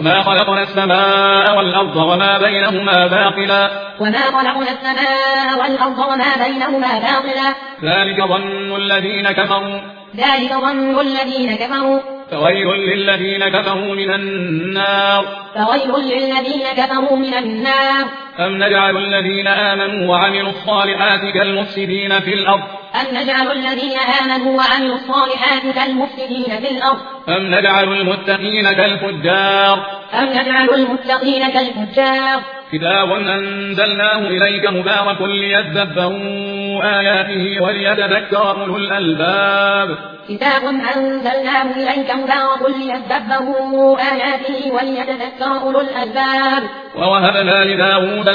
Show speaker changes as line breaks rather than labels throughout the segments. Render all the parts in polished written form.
وما خلقنا السماء والأرض وما بينهما باطلا ذلك ظن الذين كفروا فويل للذين كفروا من النار أم نجعل الذين آمنوا وعملوا الصالحات كالمفسدين في الأرض أم نجعل المتقين كالفجار كتاب أنزلناه إليك مبارك ليدبروا آياته وليتذكر أولو الألباب ووهبنا لداود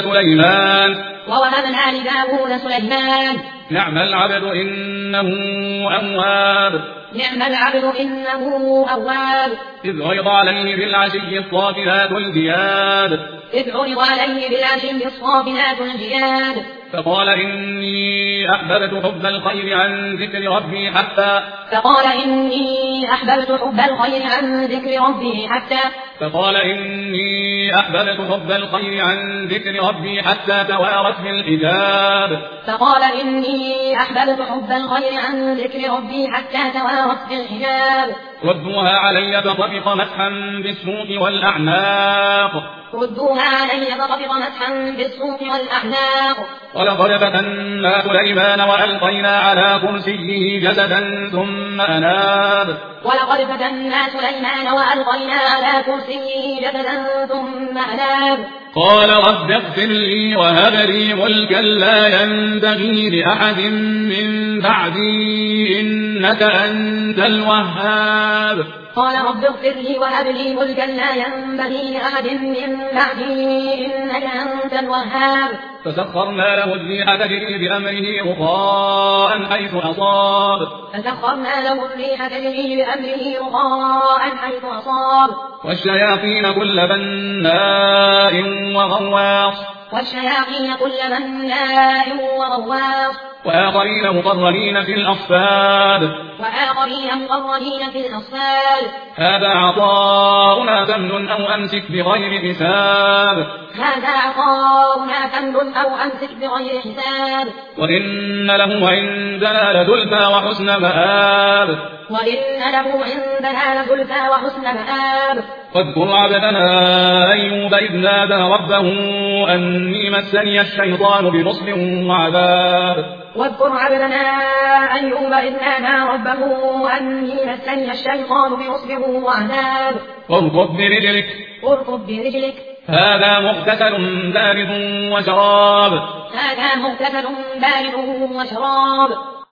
سليمان نعم العبد إنه أواب إذ عرض عليه بالعشي الصافنات الجياد فقال إني أحببت حب الخير عن ذكر ربي حتى توارت بالحجاب ردوها علي فطفق مسحا بالسوق والأعناق ولقد فتنا سليمان وألقينا على كرسيه جسدا ثم أناب قال رب اغفر لي وهب لي ملكا لا ينبغي لأحد من بعدي إنك أنت الوهاب فسخرنا له الريح تجري بأمره رخاء حيث أصاب والشياطين كل بناء وغواص وآخرين مقرنين في الأصفاد هذا عطاؤنا فامنن أو أمسك بغير حساب وإن له عندنا لزلفى وحسن مآب واذكر عبدنا أيوب إذ نادى ربه أني مسني الشيطان بنصب وعذاب واركض برجلك هذا مغتسل بارد وشراب